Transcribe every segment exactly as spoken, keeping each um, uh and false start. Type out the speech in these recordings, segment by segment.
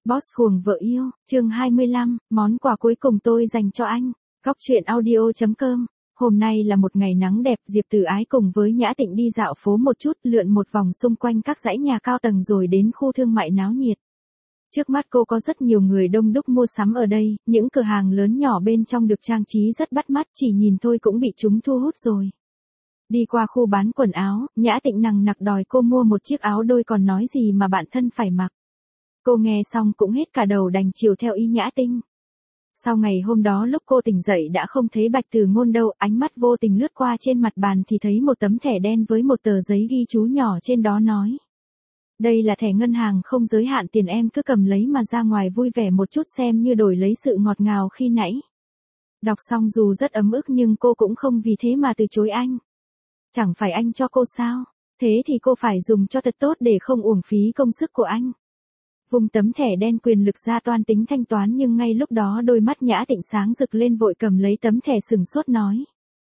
Boss Huồng vợ yêu, chương hai mươi lăm, món quà cuối cùng tôi dành cho anh. Góc truyện audio chấm com. Hôm nay là một ngày nắng đẹp, Diệp Tử Ái cùng với Nhã Tịnh đi dạo phố một chút, lượn một vòng xung quanh các dãy nhà cao tầng rồi đến khu thương mại náo nhiệt. Trước mắt cô có rất nhiều người đông đúc mua sắm ở đây, những cửa hàng lớn nhỏ bên trong được trang trí rất bắt mắt, chỉ nhìn thôi cũng bị chúng thu hút rồi. Đi qua khu bán quần áo, Nhã Tịnh nằng nặc đòi cô mua một chiếc áo đôi còn nói gì mà bạn thân phải mặc. Cô nghe xong cũng hết cả đầu đành chiều theo ý Nhã Tịnh. Sau ngày hôm đó lúc cô tỉnh dậy đã không thấy Bạch Từ Ngôn đâu, ánh mắt vô tình lướt qua trên mặt bàn thì thấy một tấm thẻ đen với một tờ giấy ghi chú nhỏ trên đó nói. Đây là thẻ ngân hàng không giới hạn tiền, em cứ cầm lấy mà ra ngoài vui vẻ một chút xem như đổi lấy sự ngọt ngào khi nãy. Đọc xong dù rất ấm ức nhưng cô cũng không vì thế mà từ chối anh. Chẳng phải anh cho cô sao? Thế thì cô phải dùng cho thật tốt để không uổng phí công sức của anh. Vùng tấm thẻ đen quyền lực ra toan tính thanh toán nhưng ngay lúc đó đôi mắt Nhã Tịnh sáng rực lên, vội cầm lấy tấm thẻ sừng sốt nói.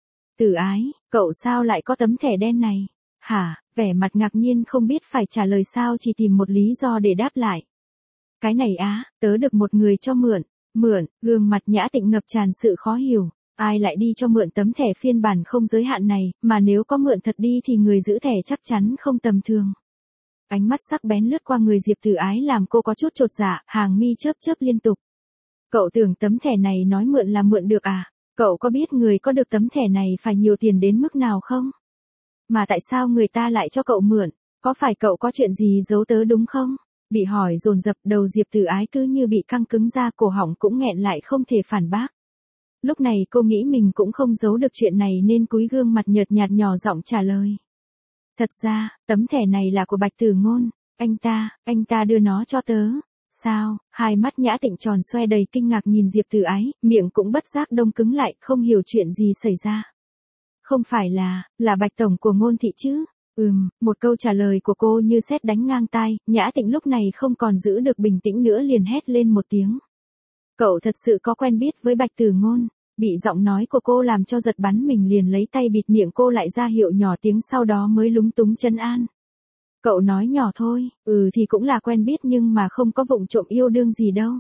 Tử Ái, cậu sao lại có tấm thẻ đen này? Hả? Vẻ mặt ngạc nhiên không biết phải trả lời sao, chỉ tìm một lý do để đáp lại. Cái này á, tớ được một người cho mượn. Mượn? Gương mặt Nhã Tịnh ngập tràn sự khó hiểu. Ai lại đi cho mượn tấm thẻ phiên bản không giới hạn này, mà nếu có mượn thật đi thì người giữ thẻ chắc chắn không tầm thường. Ánh mắt sắc bén lướt qua người Diệp Tử Ái làm cô có chút chột dạ, hàng mi chớp chớp liên tục. Cậu tưởng tấm thẻ này nói mượn là mượn được à? Cậu có biết người có được tấm thẻ này phải nhiều tiền đến mức nào không? Mà tại sao người ta lại cho cậu mượn? Có phải cậu có chuyện gì giấu tớ đúng không? Bị hỏi dồn dập, đầu Diệp Tử Ái cứ như bị căng cứng ra, cổ họng cũng nghẹn lại không thể phản bác. Lúc này cô nghĩ mình cũng không giấu được chuyện này nên cúi gương mặt nhợt nhạt nhỏ giọng trả lời. Thật ra, tấm thẻ này là của Bạch Từ Ngôn, anh ta, anh ta đưa nó cho tớ. Sao? Hai mắt Nhã Tịnh tròn xoe đầy kinh ngạc nhìn Diệp Tử Ái, miệng cũng bất giác đông cứng lại, không hiểu chuyện gì xảy ra. Không phải là, là Bạch Tổng của Ngôn thị chứ? Ừm, một câu trả lời của cô như sét đánh ngang tai, Nhã Tịnh lúc này không còn giữ được bình tĩnh nữa liền hét lên một tiếng. Cậu thật sự có quen biết với Bạch Từ Ngôn? Bị giọng nói của cô làm cho giật bắn, mình liền lấy tay bịt miệng cô lại, ra hiệu nhỏ tiếng, sau đó mới lúng túng trấn an. Cậu nói nhỏ thôi, ừ thì cũng là quen biết nhưng mà không có vụng trộm yêu đương gì đâu.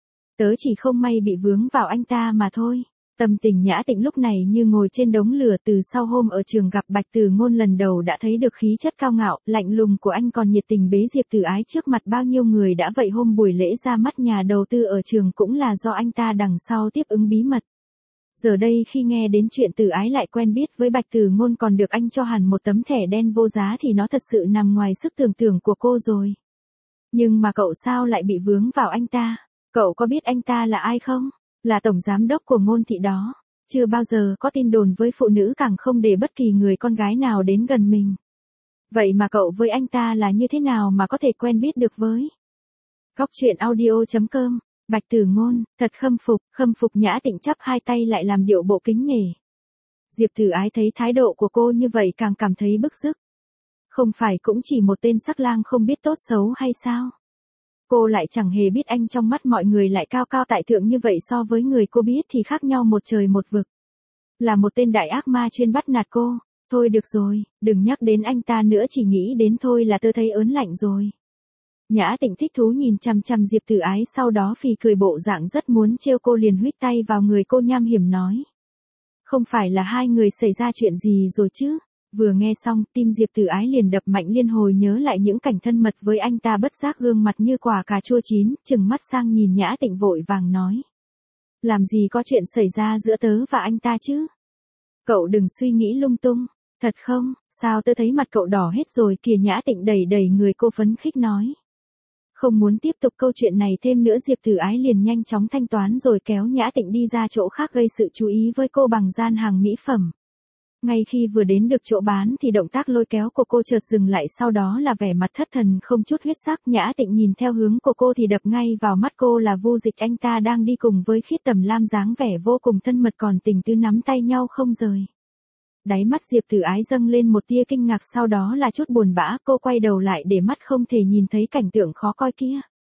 Tớ chỉ không may bị vướng vào anh ta mà thôi. Tâm tình Nhã Tịnh lúc này như ngồi trên đống lửa, từ sau hôm ở trường gặp Bạch Từ Ngôn lần đầu đã thấy được khí chất cao ngạo, lạnh lùng của anh, còn nhiệt tình bế Diệp Tử Ái trước mặt bao nhiêu người đã vậy. Hôm buổi lễ ra mắt nhà đầu tư ở trường cũng là do anh ta đằng sau tiếp ứng bí mật. Giờ đây khi nghe đến chuyện Tử Ái lại quen biết với Bạch Từ Ngôn còn được anh cho hẳn một tấm thẻ đen vô giá thì nó thật sự nằm ngoài sức tưởng tượng của cô rồi. Nhưng mà cậu sao lại bị vướng vào anh ta? Cậu có biết anh ta là ai không? Là tổng giám đốc của Ngôn thị đó. Chưa bao giờ có tin đồn với phụ nữ, càng không để bất kỳ người con gái nào đến gần mình. Vậy mà cậu với anh ta là như thế nào mà có thể quen biết được với? Góc truyện audio chấm com. Bạch Từ Ngôn, thật khâm phục, khâm phục. Nhã Tịnh chắp hai tay lại làm điệu bộ kính nể. Diệp Tử Ái thấy thái độ của cô như vậy càng cảm thấy bức rứt. Không phải cũng chỉ một tên sắc lang không biết tốt xấu hay sao? Cô lại chẳng hề biết anh trong mắt mọi người lại cao cao tại thượng như vậy, so với người cô biết thì khác nhau một trời một vực. Là một tên đại ác ma chuyên bắt nạt cô. Thôi được rồi, đừng nhắc đến anh ta nữa, chỉ nghĩ đến thôi là tôi thấy ớn lạnh rồi. Nhã Tịnh thích thú nhìn chằm chằm Diệp Tử Ái, sau đó phì cười bộ dạng rất muốn trêu cô, liền huých tay vào người cô nham hiểm nói. Không phải là hai người xảy ra chuyện gì rồi chứ? Vừa nghe xong, tim Diệp Tử Ái liền đập mạnh, liên hồi nhớ lại những cảnh thân mật với anh ta, bất giác gương mặt như quả cà chua chín, trừng mắt sang nhìn Nhã Tịnh vội vàng nói. Làm gì có chuyện xảy ra giữa tớ và anh ta chứ? Cậu đừng suy nghĩ lung tung. Thật không? Sao tớ thấy mặt cậu đỏ hết rồi kìa? Nhã Tịnh đẩy đẩy người cô phấn khích nói. Không muốn tiếp tục câu chuyện này thêm nữa, Diệp Tử Ái liền nhanh chóng thanh toán rồi kéo Nhã Tịnh đi ra chỗ khác, gây sự chú ý với cô bằng gian hàng mỹ phẩm. Ngay khi vừa đến được chỗ bán thì động tác lôi kéo của cô chợt dừng lại, sau đó là vẻ mặt thất thần không chút huyết sắc. Nhã Tịnh nhìn theo hướng của cô thì đập ngay vào mắt cô là Vu Dịch, anh ta đang đi cùng với Khiết Tầm Lam, dáng vẻ vô cùng thân mật còn tình tứ nắm tay nhau không rời. Đáy mắt Diệp Tử Ái dâng lên một tia kinh ngạc, sau đó là chút buồn bã, cô quay đầu lại để mắt không thể nhìn thấy cảnh tượng khó coi kia.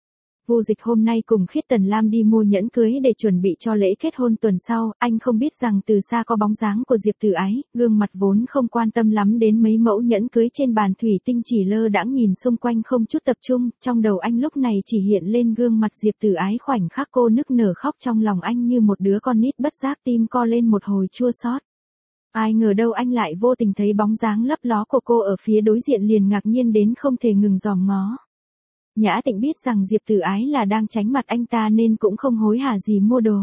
Vu Dịch hôm nay cùng Khiết Tần Lam đi mua nhẫn cưới để chuẩn bị cho lễ kết hôn tuần sau, anh không biết rằng từ xa có bóng dáng của Diệp Tử Ái, gương mặt vốn không quan tâm lắm đến mấy mẫu nhẫn cưới trên bàn thủy tinh chỉ lơ đãng nhìn xung quanh không chút tập trung, trong đầu anh lúc này chỉ hiện lên gương mặt Diệp Tử Ái khoảnh khắc cô nức nở khóc trong lòng anh như một đứa con nít bất giác tim co lên một hồi chua xót. Ai ngờ đâu anh lại vô tình thấy bóng dáng lấp ló của cô ở phía đối diện liền ngạc nhiên đến không thể ngừng dòm ngó. Nhã Tịnh biết rằng Diệp Tử Ái là đang tránh mặt anh ta nên cũng không hối hả gì mua đồ.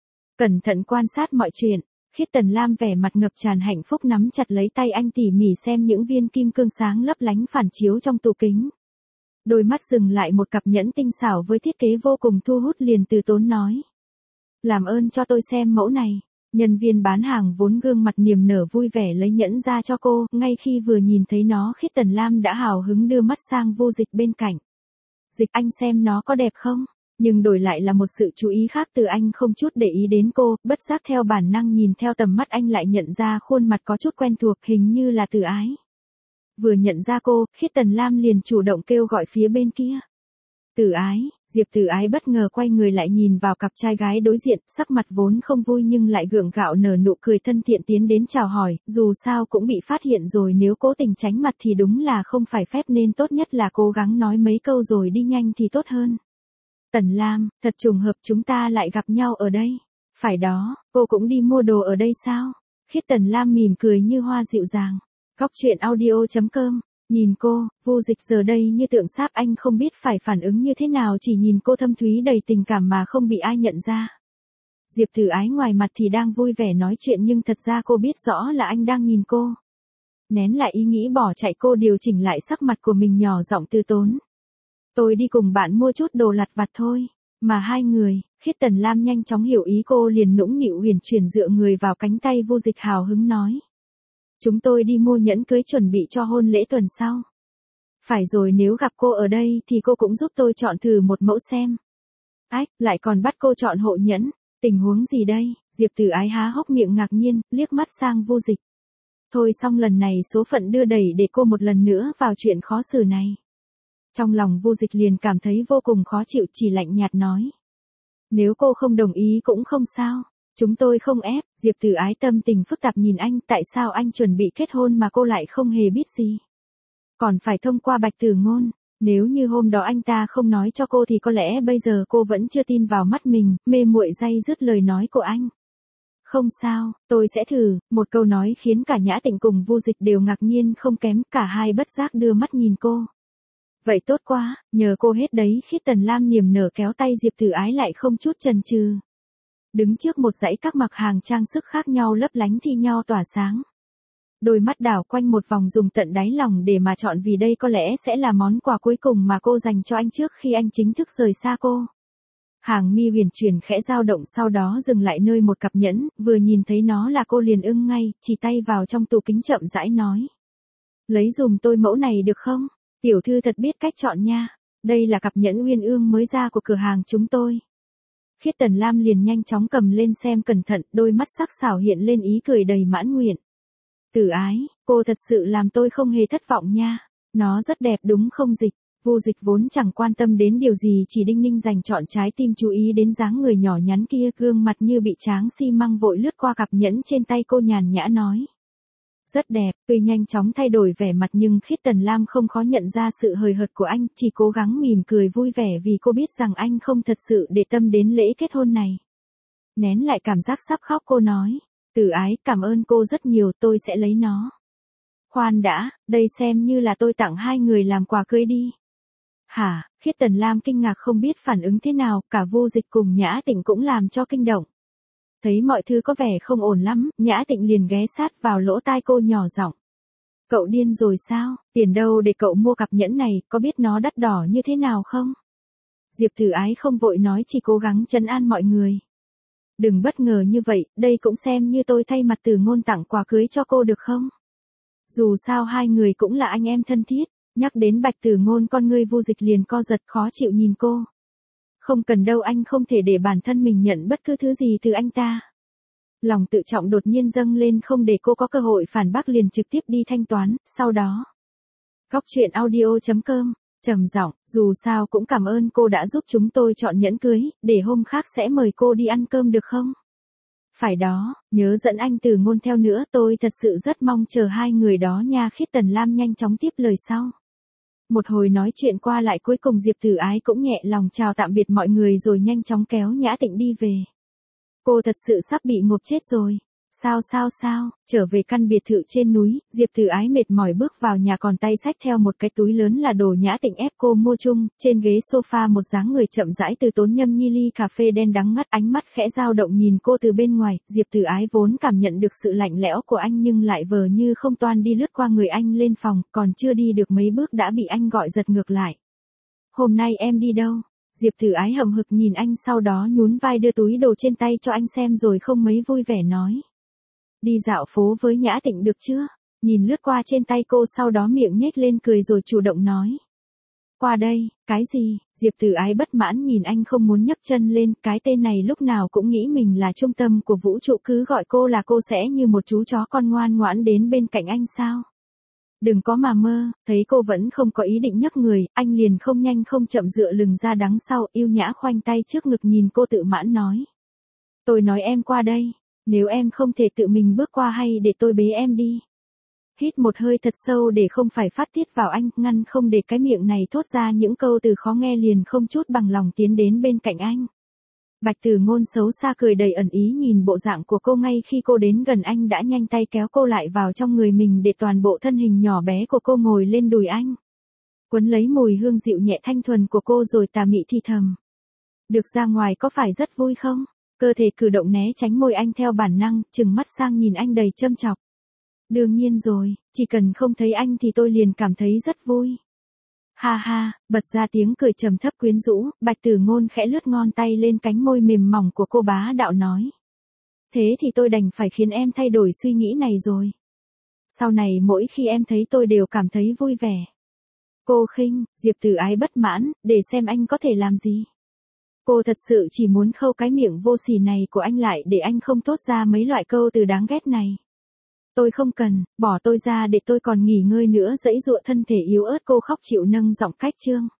Cẩn thận quan sát mọi chuyện, Khiết Tần Lam vẻ mặt ngập tràn hạnh phúc nắm chặt lấy tay anh tỉ mỉ xem những viên kim cương sáng lấp lánh phản chiếu trong tủ kính. Đôi mắt dừng lại một cặp nhẫn tinh xảo với thiết kế vô cùng thu hút liền từ tốn nói. Làm ơn cho tôi xem mẫu này. Nhân viên bán hàng vốn gương mặt niềm nở vui vẻ lấy nhẫn ra cho cô, ngay khi vừa nhìn thấy nó Khiết Tần Lam đã hào hứng đưa mắt sang Vô Dịch bên cạnh. Dịch, anh xem nó có đẹp không? Nhưng đổi lại là một sự chú ý khác từ anh không chút để ý đến cô, bất giác theo bản năng nhìn theo tầm mắt anh lại nhận ra khuôn mặt có chút quen thuộc hình như là Tử Ái. Vừa nhận ra cô, Khiết Tần Lam liền chủ động kêu gọi phía bên kia. Tử Ái, Diệp Tử Ái bất ngờ quay người lại nhìn vào cặp trai gái đối diện, sắc mặt vốn không vui nhưng lại gượng gạo nở nụ cười thân thiện tiến đến chào hỏi, dù sao cũng bị phát hiện rồi nếu cố tình tránh mặt thì đúng là không phải phép nên tốt nhất là cố gắng nói mấy câu rồi đi nhanh thì tốt hơn. Tần Lam, thật trùng hợp chúng ta lại gặp nhau ở đây. Phải đó, cô cũng đi mua đồ ở đây sao? Khiết Tần Lam mỉm cười như hoa dịu dàng. Góc truyện audio chấm com. Nhìn cô, Vô Dịch giờ đây như tượng sáp anh không biết phải phản ứng như thế nào chỉ nhìn cô thâm thúy đầy tình cảm mà không bị ai nhận ra. Diệp Tử Ái ngoài mặt thì đang vui vẻ nói chuyện nhưng thật ra cô biết rõ là anh đang nhìn cô. Nén lại ý nghĩ bỏ chạy cô điều chỉnh lại sắc mặt của mình nhỏ giọng từ tốn. Tôi đi cùng bạn mua chút đồ lặt vặt thôi. Mà hai người, Khiết Tần Lam nhanh chóng hiểu ý cô liền nũng nịu huyền chuyển dựa người vào cánh tay Vô Dịch hào hứng nói. Chúng tôi đi mua nhẫn cưới chuẩn bị cho hôn lễ tuần sau. Phải rồi nếu gặp cô ở đây thì cô cũng giúp tôi chọn thử một mẫu xem. Ách, lại còn bắt cô chọn hộ nhẫn. Tình huống gì đây? Diệp Tử Ái há hốc miệng ngạc nhiên, liếc mắt sang Vô Dịch. Thôi xong lần này số phận đưa đẩy để cô một lần nữa vào chuyện khó xử này. Trong lòng Vô Dịch liền cảm thấy vô cùng khó chịu chỉ lạnh nhạt nói. Nếu cô không đồng ý cũng không sao. Chúng tôi không ép, Diệp Tử Ái tâm tình phức tạp nhìn anh, tại sao anh chuẩn bị kết hôn mà cô lại không hề biết gì. Còn phải thông qua Bạch Tử Ngôn, nếu như hôm đó anh ta không nói cho cô thì có lẽ bây giờ cô vẫn chưa tin vào mắt mình, mê muội day dứt lời nói của anh. Không sao, tôi sẽ thử, một câu nói khiến cả Nhã Tịnh cùng Vô Dịch đều ngạc nhiên không kém, cả hai bất giác đưa mắt nhìn cô. Vậy tốt quá, nhờ cô hết đấy. Khiết Tần Lam niềm nở kéo tay Diệp Tử Ái lại không chút chần chừ. Đứng trước một dãy các mặt hàng trang sức khác nhau lấp lánh thi nhau tỏa sáng. Đôi mắt đảo quanh một vòng dùng tận đáy lòng để mà chọn vì đây có lẽ sẽ là món quà cuối cùng mà cô dành cho anh trước khi anh chính thức rời xa cô. Hàng mi huyền chuyển khẽ dao động sau đó dừng lại nơi một cặp nhẫn, vừa nhìn thấy nó là cô liền ưng ngay, chỉ tay vào trong tủ kính chậm rãi nói. Lấy dùm tôi mẫu này được không? Tiểu thư thật biết cách chọn nha. Đây là cặp nhẫn uyên ương mới ra của cửa hàng chúng tôi. Khiết Tần Lam liền nhanh chóng cầm lên xem cẩn thận, đôi mắt sắc sảo hiện lên ý cười đầy mãn nguyện. Tử Ái, cô thật sự làm tôi không hề thất vọng nha. Nó rất đẹp đúng không Dịch? Vô Dịch vốn chẳng quan tâm đến điều gì chỉ đinh ninh dành chọn trái tim chú ý đến dáng người nhỏ nhắn kia, gương mặt như bị tráng xi măng vội lướt qua cặp nhẫn trên tay cô nhàn nhã nói. Rất đẹp, tuy nhanh chóng thay đổi vẻ mặt nhưng Khiết Tần Lam không khó nhận ra sự hời hợt của anh, chỉ cố gắng mỉm cười vui vẻ vì cô biết rằng anh không thật sự để tâm đến lễ kết hôn này. Nén lại cảm giác sắp khóc cô nói, Tử Ái, cảm ơn cô rất nhiều, tôi sẽ lấy nó. Khoan đã, đây xem như là tôi tặng hai người làm quà cưới đi. Hả? Khiết Tần Lam kinh ngạc không biết phản ứng thế nào, cả Vô Dịch cùng Nhã Tịnh cũng làm cho kinh động. Thấy mọi thứ có vẻ không ổn lắm, Nhã Tịnh liền ghé sát vào lỗ tai cô nhỏ giọng. Cậu điên rồi sao? Tiền đâu để cậu mua cặp nhẫn này, có biết nó đắt đỏ như thế nào không? Diệp Tử Ái không vội nói, chỉ cố gắng trấn an mọi người. Đừng bất ngờ như vậy, đây cũng xem như tôi thay mặt Tử Ngôn tặng quà cưới cho cô được không? Dù sao hai người cũng là anh em thân thiết, nhắc đến Bạch Tử Ngôn con ngươi Vô Dịch liền co giật khó chịu nhìn cô. Không cần đâu, anh không thể để bản thân mình nhận bất cứ thứ gì từ anh ta. Lòng tự trọng đột nhiên dâng lên không để cô có cơ hội phản bác liền trực tiếp đi thanh toán, sau đó. Góc truyện audio chấm com Trầm giọng, dù sao cũng cảm ơn cô đã giúp chúng tôi chọn nhẫn cưới, để hôm khác sẽ mời cô đi ăn cơm được không? Phải đó, nhớ dẫn anh Từ Ngôn theo nữa, tôi thật sự rất mong chờ hai người đó nha. Khiết Tần Lam nhanh chóng tiếp lời sau. Một hồi nói chuyện qua lại cuối cùng Diệp Tử Ái cũng nhẹ lòng chào tạm biệt mọi người rồi nhanh chóng kéo Nhã Tịnh đi về. Cô thật sự sắp bị ngộp chết rồi. Sao sao sao, trở về căn biệt thự trên núi, Diệp Tử Ái mệt mỏi bước vào nhà còn tay xách theo một cái túi lớn là đồ Nhã Tịnh ép cô mua chung, trên ghế sofa một dáng người chậm rãi từ tốn nhâm nhi ly cà phê đen đắng ngắt, ánh mắt khẽ dao động nhìn cô từ bên ngoài. Diệp Tử Ái vốn cảm nhận được sự lạnh lẽo của anh nhưng lại vờ như không toan đi lướt qua người anh lên phòng, còn chưa đi được mấy bước đã bị anh gọi giật ngược lại. Hôm nay em đi đâu? Diệp Tử Ái hậm hực nhìn anh, sau đó nhún vai đưa túi đồ trên tay cho anh xem rồi không mấy vui vẻ nói. Đi dạo phố với Nhã Tịnh được chưa? Nhìn lướt qua trên tay cô sau đó miệng nhếch lên cười rồi chủ động nói. Qua đây, cái gì? Diệp Tử Ái bất mãn nhìn anh không muốn nhấc chân lên, cái tên này lúc nào cũng nghĩ mình là trung tâm của vũ trụ, cứ gọi cô là cô sẽ như một chú chó con ngoan ngoãn đến bên cạnh anh sao? Đừng có mà mơ. Thấy cô vẫn không có ý định nhấc người, anh liền không nhanh không chậm dựa lưng ra đằng sau, yêu nhã khoanh tay trước ngực nhìn cô tự mãn nói. Tôi nói em qua đây. Nếu em không thể tự mình bước qua hay để tôi bế em đi. Hít một hơi thật sâu để không phải phát tiết vào anh, ngăn không để cái miệng này thốt ra những câu từ khó nghe, liền không chút bằng lòng tiến đến bên cạnh anh. Bạch Tử Ngôn xấu xa cười đầy ẩn ý nhìn bộ dạng của cô, ngay khi cô đến gần anh đã nhanh tay kéo cô lại vào trong người mình để toàn bộ thân hình nhỏ bé của cô ngồi lên đùi anh. Quấn lấy mùi hương dịu nhẹ thanh thuần của cô rồi tà mị thì thầm. Được ra ngoài có phải rất vui không? Cơ thể cử động né tránh môi anh theo bản năng, trừng mắt sang nhìn anh đầy châm chọc. Đương nhiên rồi, chỉ cần không thấy anh thì tôi liền cảm thấy rất vui. Ha ha, bật ra tiếng cười trầm thấp quyến rũ, Bạch Tử Ngôn khẽ lướt ngón tay lên cánh môi mềm mỏng của cô bá đạo nói. Thế thì tôi đành phải khiến em thay đổi suy nghĩ này rồi. Sau này mỗi khi em thấy tôi đều cảm thấy vui vẻ. Cô khinh, Diệp Tử Ái bất mãn, để xem anh có thể làm gì. Cô thật sự chỉ muốn khâu cái miệng vô sỉ này của anh lại để anh không thốt ra mấy loại câu từ đáng ghét này. Tôi không cần, bỏ tôi ra để tôi còn nghỉ ngơi nữa, dãy dụa thân thể yếu ớt cô khóc chịu nâng giọng cách trương.